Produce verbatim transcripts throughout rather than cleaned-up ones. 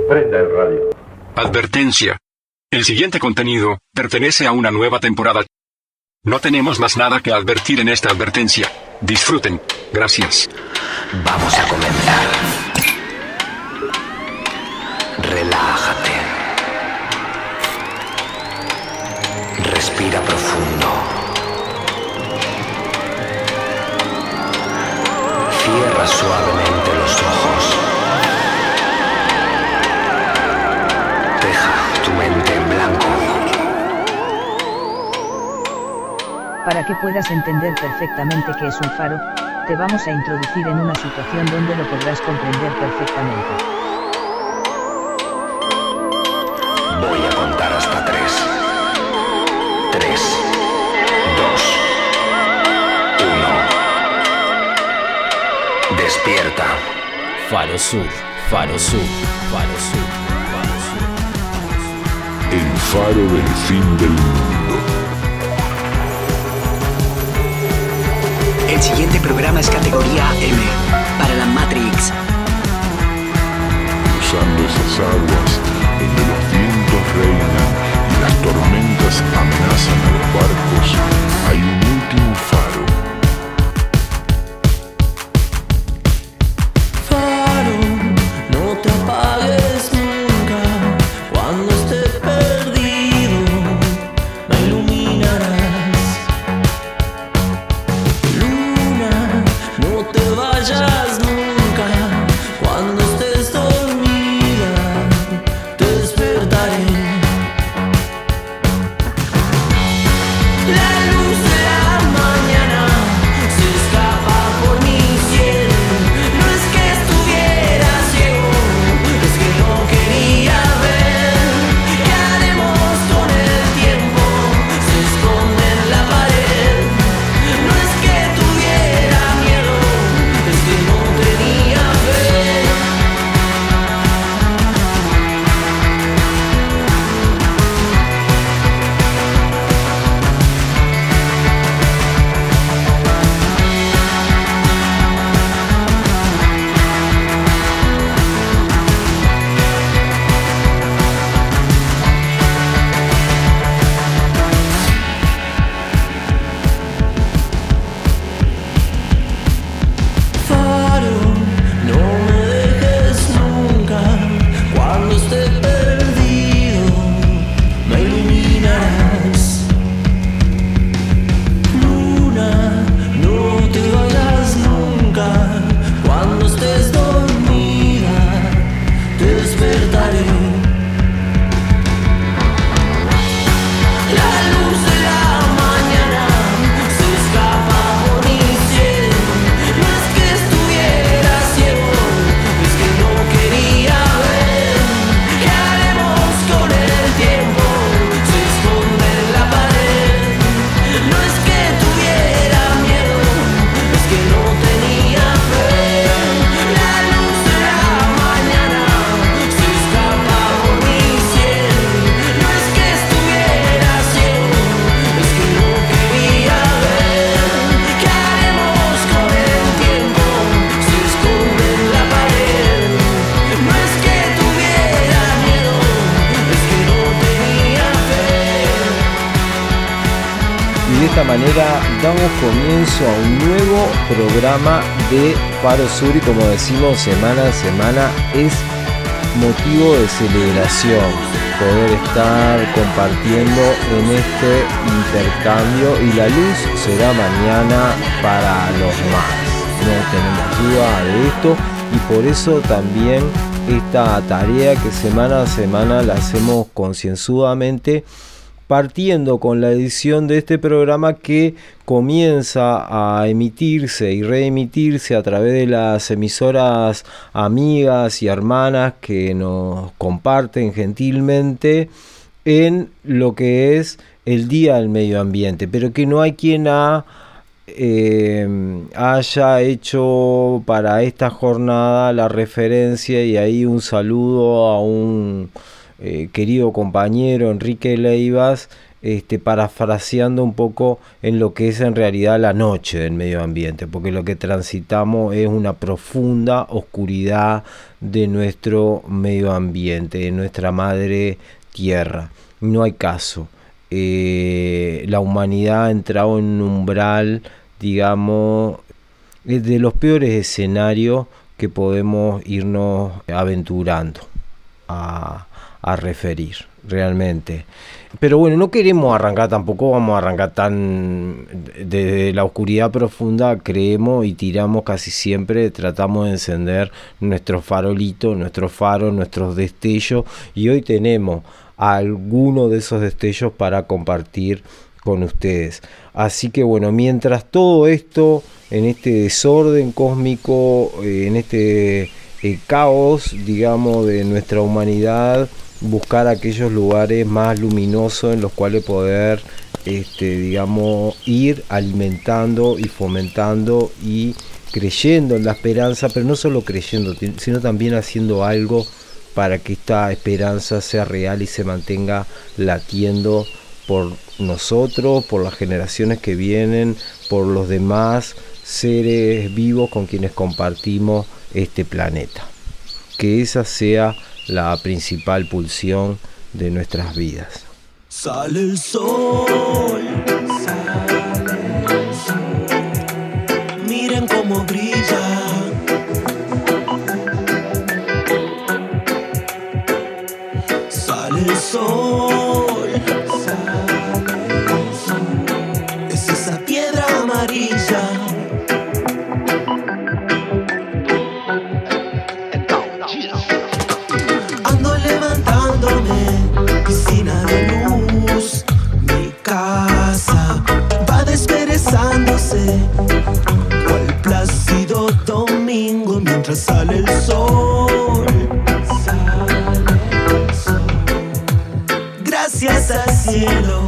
Prenda el radio. Advertencia. El siguiente contenido pertenece a una nueva temporada. No tenemos más nada que advertir en esta advertencia. Disfruten. Gracias. Vamos a comenzar. Relájate. Respira profundo. Cierra suavemente los ojos. Deja tu mente en blanco. Para que puedas entender perfectamente qué es un faro, te vamos a introducir en una situación donde lo podrás comprender perfectamente. Voy a contar hasta tres. Tres, dos, uno. Despierta. Faro Sur, Faro Sur, Faro Sur, Faro Sur. El faro del fin del mundo. El siguiente programa es categoría M, para la Matrix. Cruzando esas aguas donde los vientos reinan y las tormentas amenazan a los barcos, hay un último faro. Faro, no te apagues nunca, cuando estés perdido, me iluminarás. Luna, no te vayas nunca, cuando estés dormida, te despertaré. La luz de la mañana se escapa por mi cielo. No es que estuviera ciego, es que no quería ver. ¿Qué haremos con el tiempo? Se esconde en la pared. No es que tuviera miedo, es que no tenía fe. Faro, no me dejes nunca, cuando esté perdido, me iluminarás. Luna, no te vayas nunca, cuando estés dormida, te despertaré. La luz de la mañana se escapa por mi cielo. No es que estuviera ciego, es que no quería ver. ¿Qué haremos con el tiempo? Se esconde en la pared. No es que tuviera miedo, es que no tenía fe. La luz de la mañana se escapa por mi cielo. No es que estuviera ciego, es que no quería ver. ¿Qué haremos con el tiempo? Se esconde en la pared. No es que tuviera miedo, es que no tenía fe. Y de esta manera damos comienzo a un nuevo programa de Faro Sur y, como decimos, semana a semana es motivo de celebración poder estar compartiendo en este intercambio, y la luz será mañana para los más. No tenemos duda de esto, y por eso también esta tarea que semana a semana la hacemos concienzudamente, partiendo con la edición de este programa que comienza a emitirse y reemitirse a través de las emisoras amigas y hermanas que nos comparten gentilmente en lo que es el Día del Medio Ambiente, pero que no hay quien ha, eh, haya hecho para esta jornada la referencia, y ahí un saludo a un Eh, querido compañero Enrique Leivas, este, parafraseando un poco en lo que es en realidad la noche del medio ambiente, porque lo que transitamos es una profunda oscuridad de nuestro medio ambiente, de nuestra madre tierra. No hay caso. Eh, la humanidad ha entrado en un umbral, digamos, de los peores escenarios que podemos irnos aventurando a, a referir realmente. Pero bueno, no queremos arrancar tampoco, vamos a arrancar tan desde la oscuridad profunda, creemos y tiramos casi siempre, tratamos de encender nuestros farolitos, nuestros faros, nuestros destellos, y hoy tenemos algunos de esos destellos para compartir con ustedes. Así que bueno, mientras todo esto, en este desorden cósmico, eh, en este eh, caos, digamos, de nuestra humanidad, buscar aquellos lugares más luminosos en los cuales poder, este, digamos, ir alimentando y fomentando y creyendo en la esperanza, pero no solo creyendo, sino también haciendo algo para que esta esperanza sea real y se mantenga latiendo por nosotros, por las generaciones que vienen, por los demás seres vivos con quienes compartimos este planeta. Que esa sea la principal pulsión de nuestras vidas. Sale el sol, sale el sol. Miren cómo brilla. Sale el sol, sale el sol. Es esa piedra amarilla. Ando levantándome, piscina de luz. Mi casa va desperezándose, cual plácido domingo mientras sale el sol. Sale el sol. Gracias al cielo.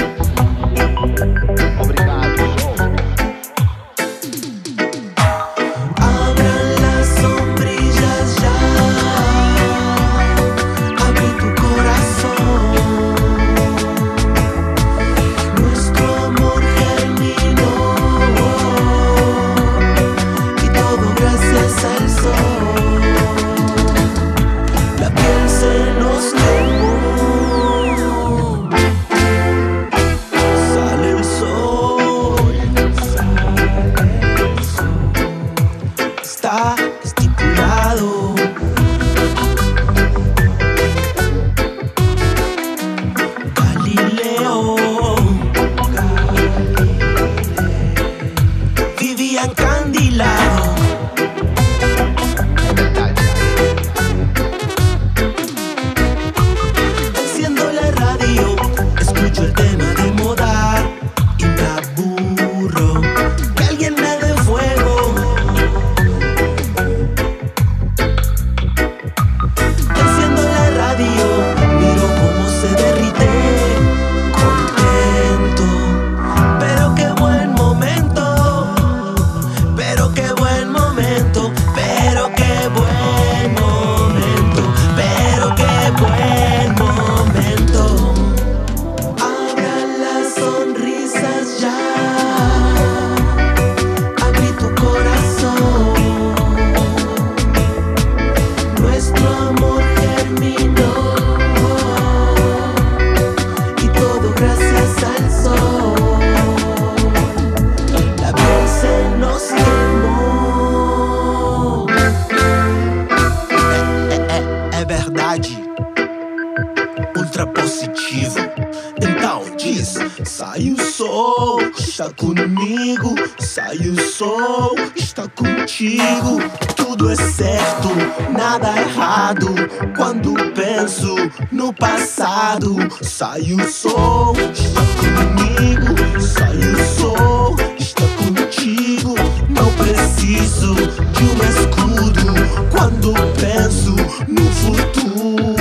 Comigo, sai o sol, está contigo. Tudo é certo, nada errado. Quando penso no passado, sai o sol, está comigo. Sai o sol, está contigo. Não preciso de um escudo. Quando penso no futuro.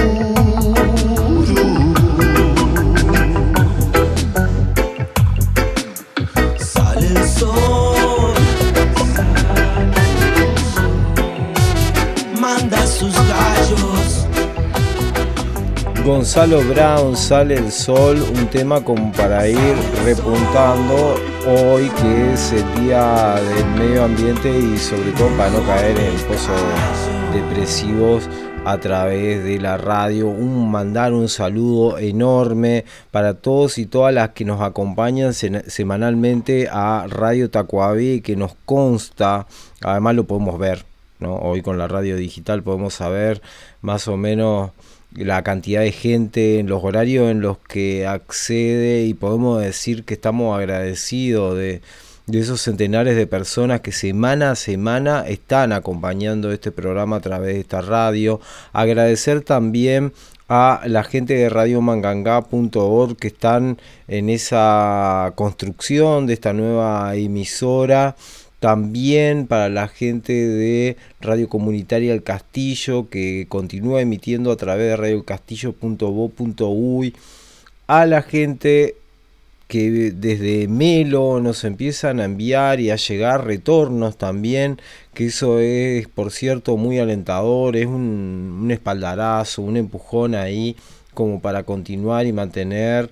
Gonzalo Brown, Sale el Sol, un tema como para ir repuntando hoy que es el día del medio ambiente y sobre todo para no caer en pozos depresivos a través de la radio. Un mandar un saludo enorme para todos y todas las que nos acompañan se- semanalmente a Radio Tacuabí, que nos consta, además lo podemos ver, ¿no? Hoy con la radio digital podemos saber más o menos la cantidad de gente en los horarios en los que accede y podemos decir que estamos agradecidos de, de esos centenares de personas que semana a semana están acompañando este programa a través de esta radio. Agradecer también a la gente de radio mangangá punto org que están en esa construcción de esta nueva emisora. También para la gente de Radio Comunitaria El Castillo, que continúa emitiendo a través de radio el castillo punto vo punto uy. A la gente que desde Melo nos empiezan a enviar y a llegar retornos también, que eso es, por cierto, muy alentador, es un, un espaldarazo, un empujón ahí como para continuar y mantener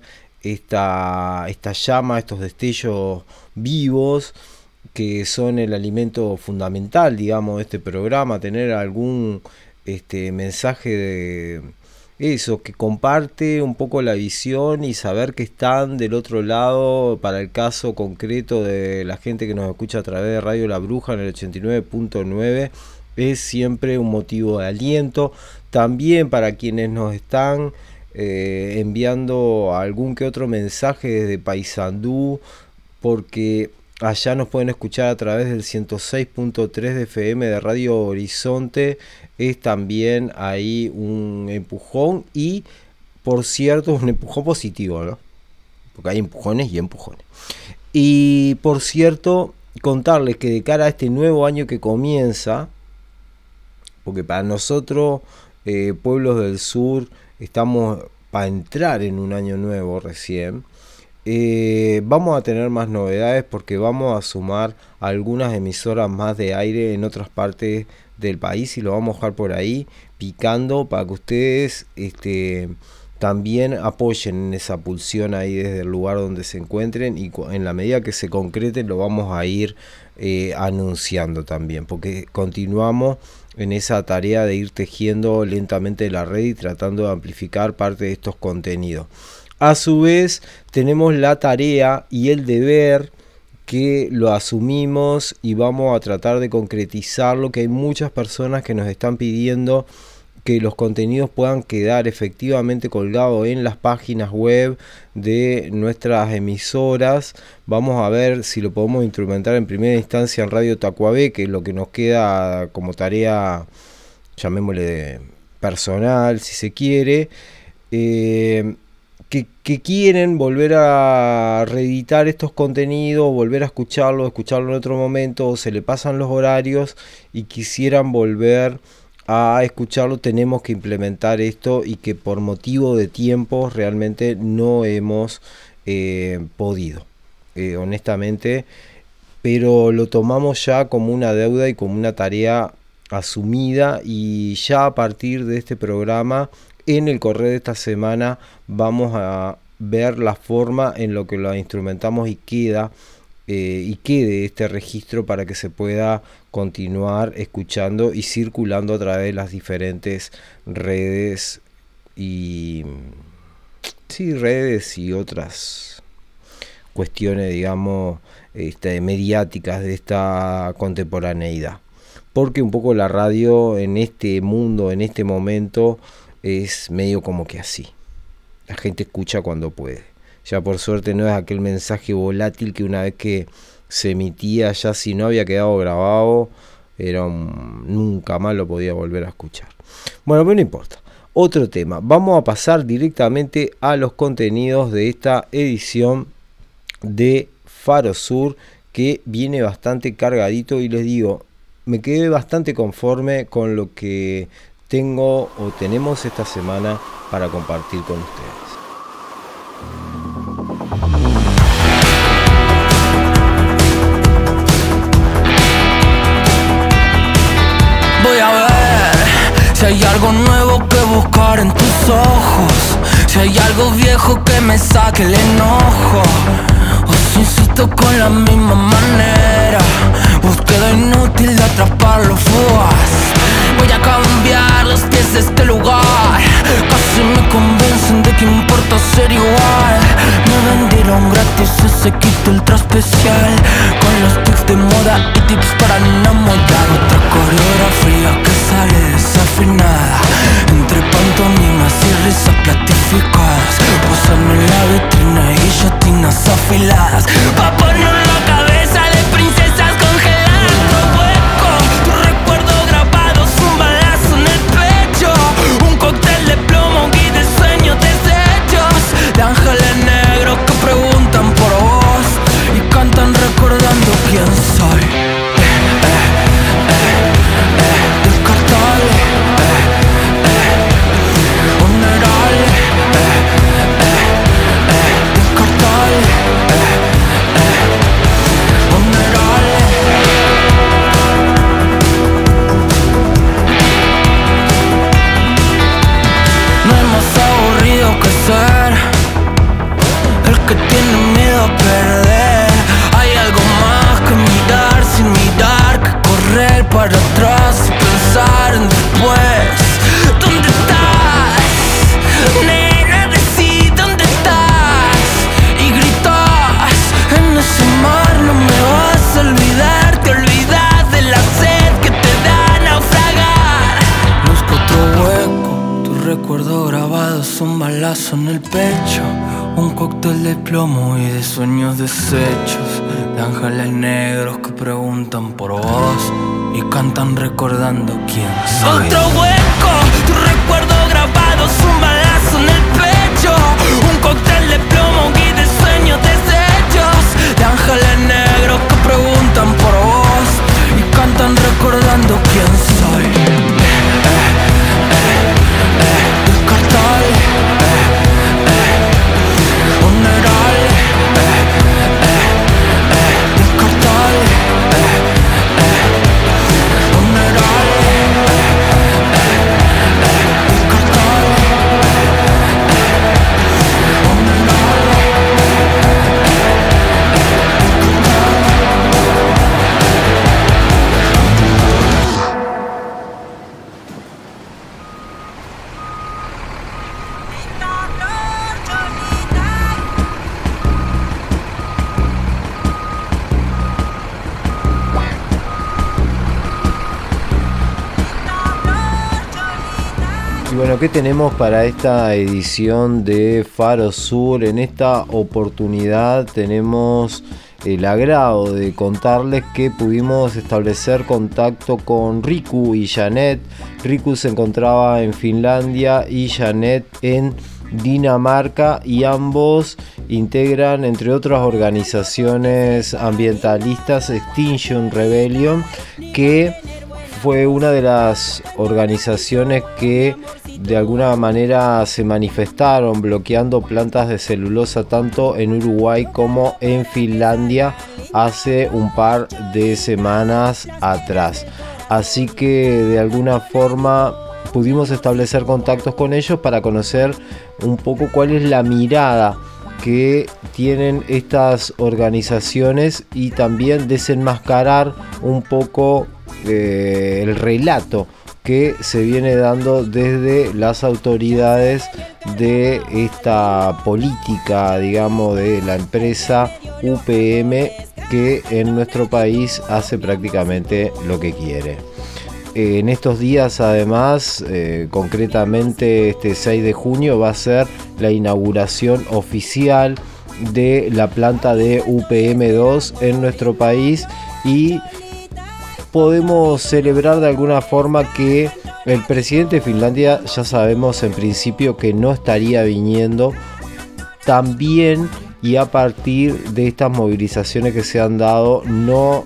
esta, esta llama, estos destellos vivos, que son el alimento fundamental, digamos, de este programa, tener algún este, mensaje de eso, que comparte un poco la visión y saber que están del otro lado, para el caso concreto de la gente que nos escucha a través de Radio La Bruja en el ochenta y nueve punto nueve, es siempre un motivo de aliento. También para quienes nos están eh, enviando algún que otro mensaje desde Paysandú, porque allá nos pueden escuchar a través del ciento seis punto tres de F M de Radio Horizonte. Es también ahí un empujón y, por cierto, un empujón positivo, ¿no? Porque hay empujones y empujones. Y, por cierto, contarles que de cara a este nuevo año que comienza, porque para nosotros, eh, pueblos del sur, estamos para entrar en un año nuevo recién. Eh, vamos a tener más novedades porque vamos a sumar algunas emisoras más de aire en otras partes del país y lo vamos a dejar por ahí picando para que ustedes este, también apoyen en esa pulsión ahí desde el lugar donde se encuentren, y en la medida que se concrete lo vamos a ir eh, anunciando también, porque continuamos en esa tarea de ir tejiendo lentamente la red y tratando de amplificar parte de estos contenidos. A su vez, tenemos la tarea y el deber que lo asumimos y vamos a tratar de concretizarlo, que hay muchas personas que nos están pidiendo que los contenidos puedan quedar efectivamente colgados en las páginas web de nuestras emisoras. Vamos a ver si lo podemos instrumentar en primera instancia en Radio Tacuabé, que es lo que nos queda como tarea, llamémosle personal, si se quiere. Eh, Que, que quieren volver a reeditar estos contenidos, volver a escucharlo, escucharlo en otro momento, o se le pasan los horarios y quisieran volver a escucharlo, tenemos que implementar esto y que por motivo de tiempo realmente no hemos eh, podido, eh, honestamente, pero lo tomamos ya como una deuda y como una tarea asumida, y ya a partir de este programa, en el correo de esta semana, vamos a ver la forma en lo que lo instrumentamos y queda eh, y quede este registro para que se pueda continuar escuchando y circulando a través de las diferentes redes y sí, redes y otras cuestiones, digamos, este, mediáticas de esta contemporaneidad, porque un poco la radio en este mundo, en este momento, es medio como que así. La gente escucha cuando puede. Ya por suerte no es aquel mensaje volátil que una vez que se emitía, ya si no había quedado grabado, era un, nunca más lo podía volver a escuchar. Bueno, pero no importa. Otro tema. Vamos a pasar directamente a los contenidos de esta edición de Faro Sur, que viene bastante cargadito, y les digo, me quedé bastante conforme con lo que tengo o tenemos esta semana para compartir con ustedes. Voy a ver si hay algo nuevo que buscar en tus ojos. Si hay algo viejo que me saque el enojo, o si insisto con la misma manera, búsqueda inútil de atrapar lo fugaz. Voy a cambiar los pies de este lugar, casi me convencen de que importa ser igual. Me vendieron gratis ese kit ultra especial, con los tics de moda y tips para enamorar. Otra coreografía que sale desafinada, entre pantomimas y risas platificadas, posan en la vitrina y guillotinas afiladas, pa' poner la cabeza de princesas congeladas. Otro hueco, tu recuerdo grabado, un balazo en el pecho, un cóctel de plomo y de sueños deshechos, de ángeles negros que preguntan por vos y cantan recordando quién soy. Eh, eh, eh, eh, descartable, eh, eh, vulnerable, eh, eh, eh, descartable, eh, eh, vulnerable. No hay más aburrido que ser el que tiene miedo a perder. Hay algo más que mirar sin mirar, que correr para atrás y pensar en después. ¿Dónde estás? Nena, decí dónde estás y gritas en ese mar. No me vas a olvidar, te olvidas de la sed que te da naufragar. Busco otro hueco, tu recuerdo grabado es un balazo en el pecho, un cóctel de plomo y de sueños deshechos, de ángeles negros que preguntan por vos y cantan recordando quién soy. Otro hueco, tu recuerdo grabado es un balazo en el pecho, un cóctel de plomo y de sueños deshechos, de ángeles negros que preguntan por vos y cantan recordando quién soy. Eh, eh, eh, eh, descartable, eh, eh, vulnerable, eh, eh, eh, descartable, eh, eh, vulnerable, eh, eh, eh, descartable, eh, eh, vulnerable, Y bueno, ¿qué tenemos para esta edición de Faro Sur? En esta oportunidad tenemos el agrado de contarles que pudimos establecer contacto con Riku y Janet. Riku se encontraba en Finlandia y Janet en Dinamarca, y ambos integran, entre otras organizaciones ambientalistas, Extinction Rebellion, que fue una de las organizaciones que de alguna manera se manifestaron bloqueando plantas de celulosa tanto en Uruguay como en Finlandia hace un par de semanas atrás. Así que de alguna forma pudimos establecer contactos con ellos para conocer un poco cuál es la mirada que tienen estas organizaciones y también desenmascarar un poco eh, el relato que se viene dando desde las autoridades de esta política, digamos, de la empresa U P M, que en nuestro país hace prácticamente lo que quiere. Eh, en estos días, además, eh, concretamente este seis de junio, va a ser la inauguración oficial de la planta de U P M dos en nuestro país, y podemos celebrar de alguna forma que el presidente de Finlandia, ya sabemos en principio que no estaría viniendo, también, y a partir de estas movilizaciones que se han dado, no,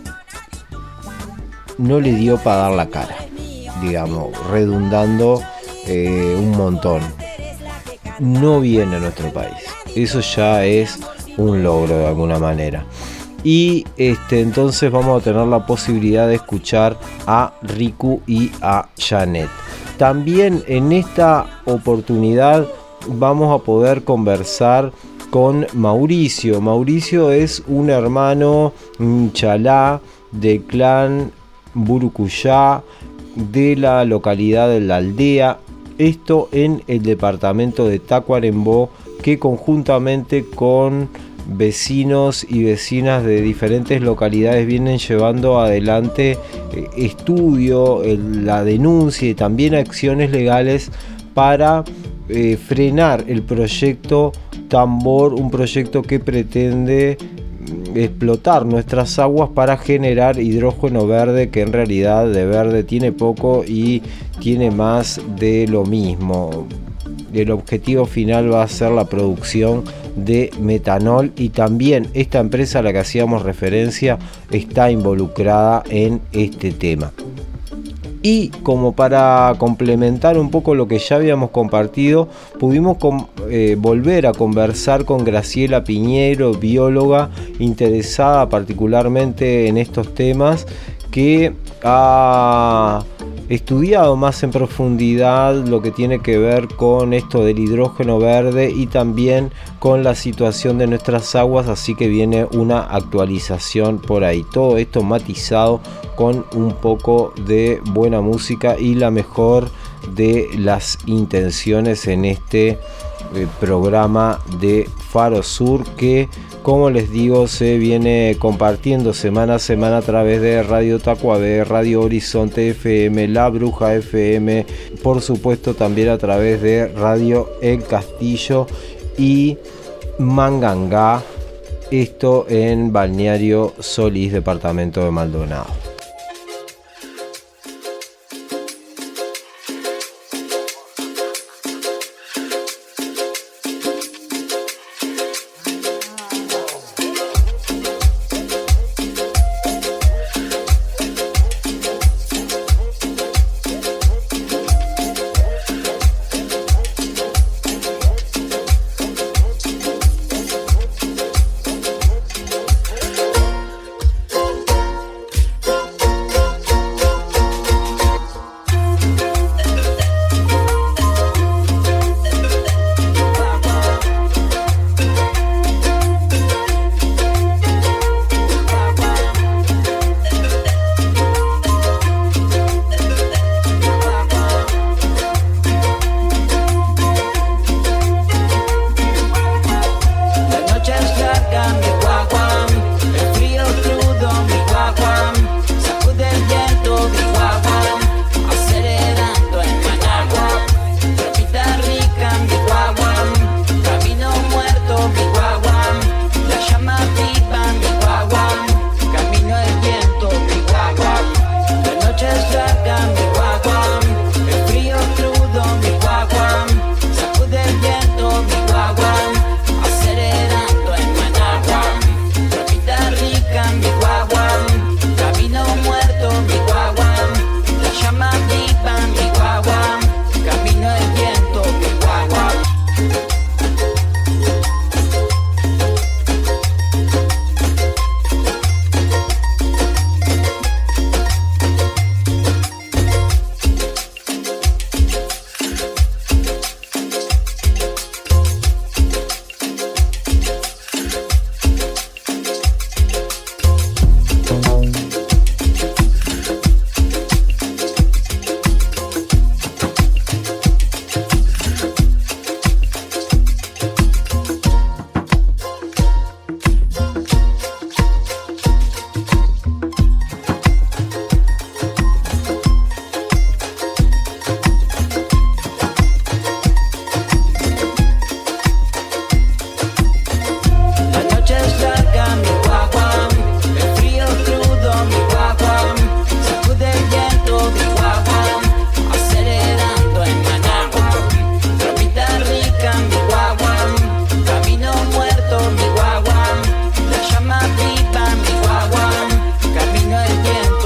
no le dio para dar la cara, digamos, redundando eh, un montón. No viene a nuestro país, eso ya es un logro de alguna manera. Y este, entonces vamos a tener la posibilidad de escuchar a Riku y a Janet. También en esta oportunidad vamos a poder conversar con Mauricio. Mauricio es un hermano Nchalá del clan Burucuyá de la localidad de La Aldea, esto en el departamento de Tacuarembó, que conjuntamente con vecinos y vecinas de diferentes localidades vienen llevando adelante eh, estudio, el, la denuncia y también acciones legales para eh, frenar el proyecto Tambor, un proyecto que pretende explotar nuestras aguas para generar hidrógeno verde, que en realidad de verde tiene poco y tiene más de lo mismo. El objetivo final va a ser la producción de metanol, y también esta empresa a la que hacíamos referencia está involucrada en este tema. Y como para complementar un poco lo que ya habíamos compartido, pudimos com- eh, volver a conversar con Graciela Piñero, bióloga interesada particularmente en estos temas, que ha estudiado más en profundidad lo que tiene que ver con esto del hidrógeno verde y también con la situación de nuestras aguas, así que viene una actualización por ahí. Todo esto matizado con un poco de buena música y la mejor de las intenciones en este eh, programa de Faro Sur, que, como les digo, se viene compartiendo semana a semana a través de Radio Tacuabé, Radio Horizonte F M, La Bruja F M, por supuesto también a través de Radio El Castillo y Mangangá, esto en Balneario Solís, departamento de Maldonado.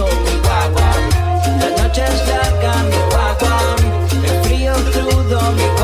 noche es larga, mi guagua, el frío crudo, mi